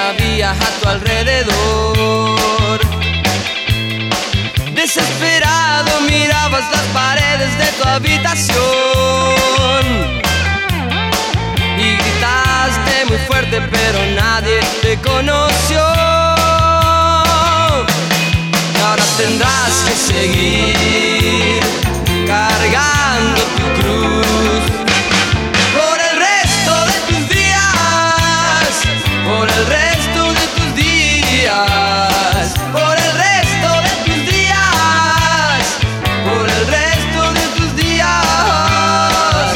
había a tu alrededor. Desesperado mirabas las paredes de tu habitación y gritaste muy fuerte, pero nadie te conoció. Y ahora tendrás que seguir cargando tu cruz por el resto de tus días, por el resto de tus días, por el resto de tus días, por el resto de tus días.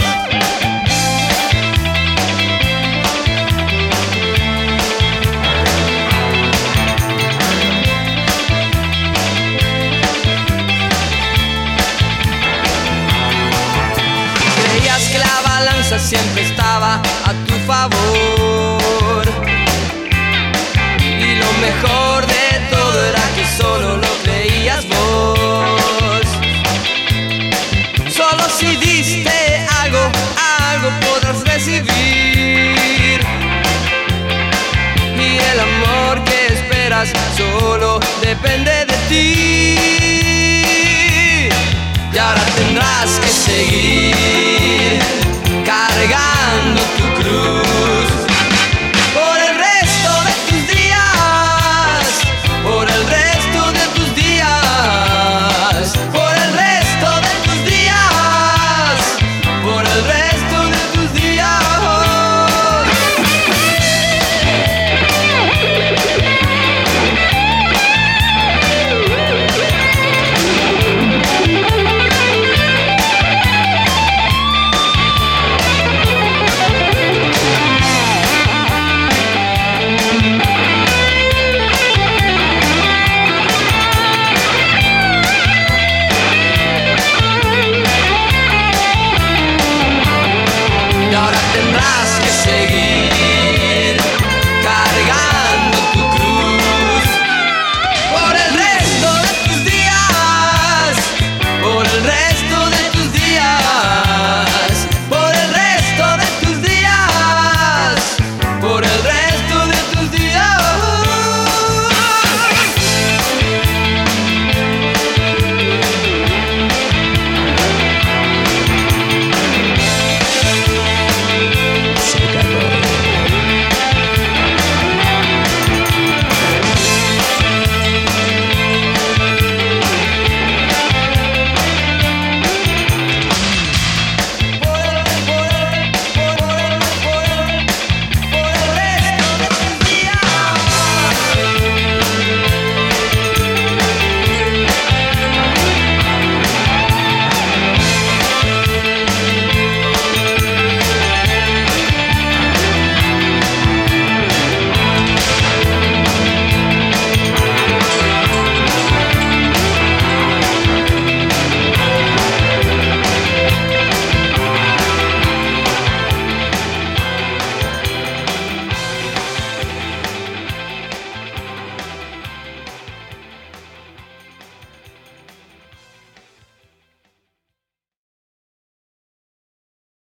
Creías que la balanza siempre estaba a tu favor, y lo mejor de todo era que solo lo creías vos. Solo si diste algo, algo podrás recibir, y el amor que esperas solo depende de ti. Y ahora tendrás que seguir